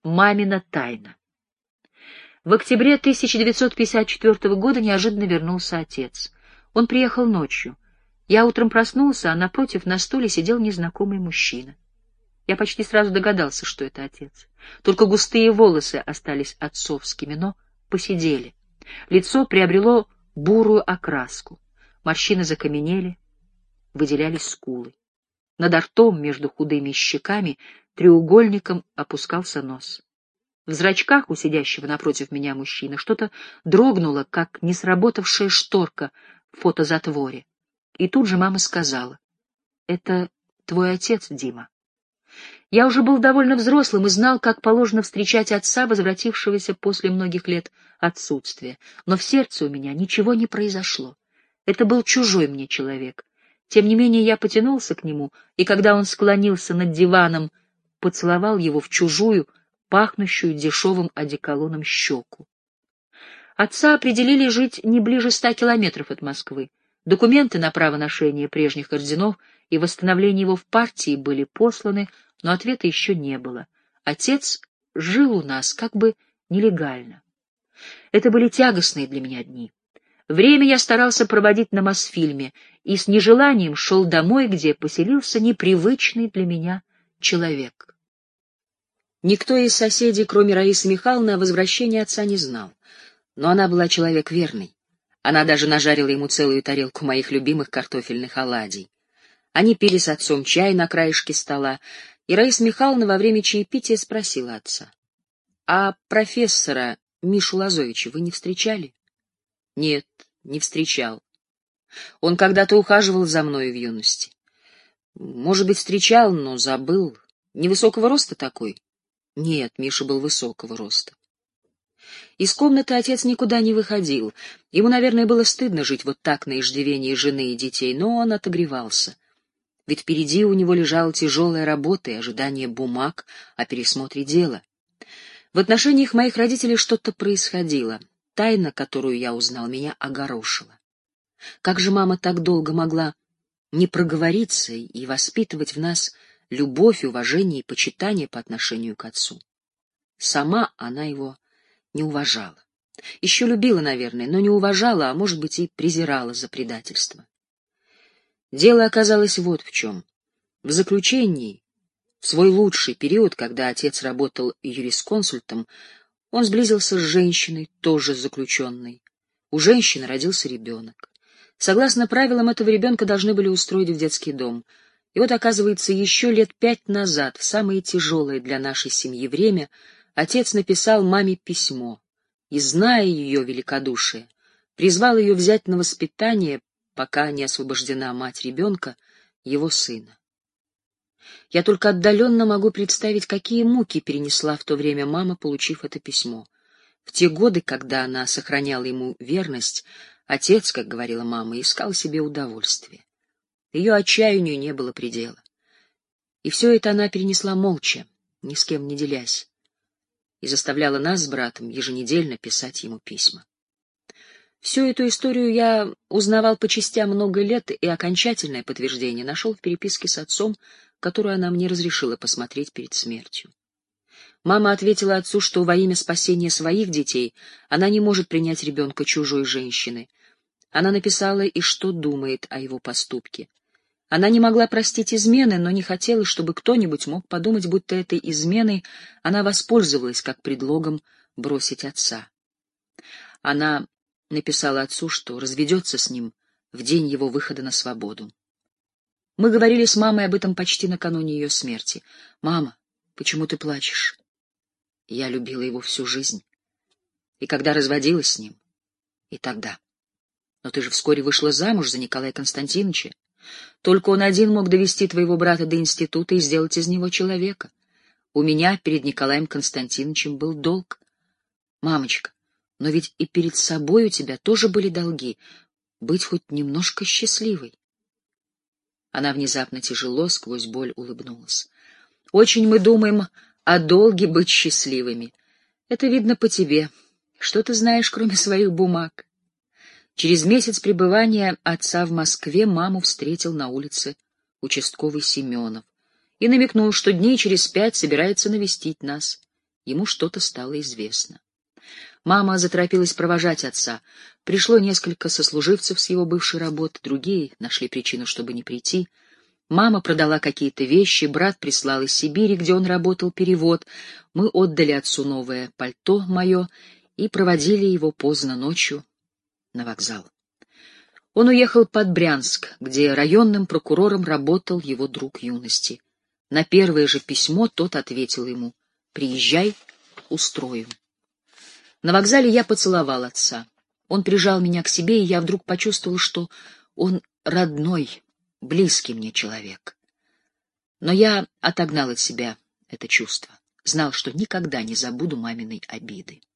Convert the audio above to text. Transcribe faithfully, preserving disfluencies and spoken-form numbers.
Мамина тайна. В октябре тысяча девятьсот пятьдесят четвёртого года неожиданно вернулся отец. Он приехал ночью. Я утром проснулся, а напротив на стуле сидел незнакомый мужчина. Я почти сразу догадался, что это отец. Только густые волосы остались отцовскими, но поседели. Лицо приобрело бурую окраску. Морщины закаменели, выделялись скулы. Над ртом между худыми щеками треугольником опускался нос. В зрачках у сидящего напротив меня мужчины что-то дрогнуло, как несработавшая шторка в фотозатворе. И тут же мама сказала: «Это твой отец, Дима». Я уже был довольно взрослым и знал, как положено встречать отца, возвратившегося после многих лет отсутствия. Но в сердце у меня ничего не произошло. Это был чужой мне человек. Тем не менее я потянулся к нему, и когда он склонился над диваном, поцеловал его в чужую, пахнущую дешевым одеколоном щеку. Отца определили жить не ближе ста километров от Москвы. Документы на право ношения прежних орденов и восстановление его в партии были посланы, но ответа еще не было. Отец жил у нас как бы нелегально. Это были тягостные для меня дни. Время я старался проводить на Мосфильме и с нежеланием шел домой, где поселился непривычный для меня человек. Никто из соседей, кроме Раисы Михайловны, о возвращении отца не знал. Но она была человек верный. Она даже нажарила ему целую тарелку моих любимых картофельных оладий. Они пили с отцом чай на краешке стола, и Раиса Михайловна во время чаепития спросила отца: «А профессора Мишу Лозовича вы не встречали?» «Нет, не встречал. Он когда-то ухаживал за мной в юности. Может быть, встречал, но забыл. Невысокого роста такой?» «Нет, Миша был высокого роста». Из комнаты отец никуда не выходил. Ему, наверное, было стыдно жить вот так на иждивении жены и детей, но он отогревался. Ведь впереди у него лежала тяжелая работа и ожидание бумаг о пересмотре дела. В отношениях моих родителей что-то происходило. Тайна, которую я узнал, меня огорошила. Как же мама так долго могла не проговориться и воспитывать в нас любовь, уважение и почитание по отношению к отцу? Сама она его не уважала. Еще любила, наверное, но не уважала, а, может быть, и презирала за предательство. Дело оказалось вот в чем. В заключении, в свой лучший период, когда отец работал юрисконсультом, он сблизился с женщиной, тоже заключенной. У женщины родился ребенок. Согласно правилам, этого ребенка должны были устроить в детский дом. И вот, оказывается, еще лет пять назад, в самое тяжелое для нашей семьи время, отец написал маме письмо и, зная ее великодушие, призвал ее взять на воспитание, пока не освобождена мать ребенка, его сына. Я только отдаленно могу представить, какие муки перенесла в то время мама, получив это письмо. В те годы, когда она сохраняла ему верность, отец, как говорила мама, искал себе удовольствие. Ее отчаянию не было предела. И все это она перенесла молча, ни с кем не делясь, и заставляла нас с братом еженедельно писать ему письма. Всю эту историю я узнавал по частям много лет, и окончательное подтверждение нашел в переписке с отцом, которую она мне разрешила посмотреть перед смертью. Мама ответила отцу, что во имя спасения своих детей она не может принять ребенка чужой женщины. Она написала и что думает о его поступке. Она не могла простить измены, но не хотела, чтобы кто-нибудь мог подумать, будто этой изменой она воспользовалась как предлогом бросить отца. Она написала отцу, что разведется с ним в день его выхода на свободу. Мы говорили с мамой об этом почти накануне ее смерти. «Мама, почему ты плачешь?» Я любила его всю жизнь. И когда разводилась с ним, и тогда. Но ты же вскоре вышла замуж за Николая Константиновича. Только он один мог довести твоего брата до института и сделать из него человека. У меня перед Николаем Константиновичем был долг. Мамочка, но ведь и перед собой у тебя тоже были долги. Быть хоть немножко счастливой. Она внезапно тяжело, сквозь боль улыбнулась. Очень мы думаем о долге быть счастливыми. Это видно по тебе. Что ты знаешь, кроме своих бумаг? Через месяц пребывания отца в Москве маму встретил на улице участковый Семенов и намекнул, что дней через пять собирается навестить нас. Ему что-то стало известно. Мама заторопилась провожать отца. Пришло несколько сослуживцев с его бывшей работы, другие нашли причину, чтобы не прийти. Мама продала какие-то вещи, брат прислал из Сибири, где он работал, перевод. Мы отдали отцу новое пальто мое и проводили его поздно ночью на вокзал. Он уехал под Брянск, где районным прокурором работал его друг юности. На первое же письмо тот ответил ему: «Приезжай, устрою». На вокзале я поцеловал отца. Он прижал меня к себе, и я вдруг почувствовал, что он родной, близкий мне человек. Но я отогнал от себя это чувство, знал, что никогда не забуду маминой обиды.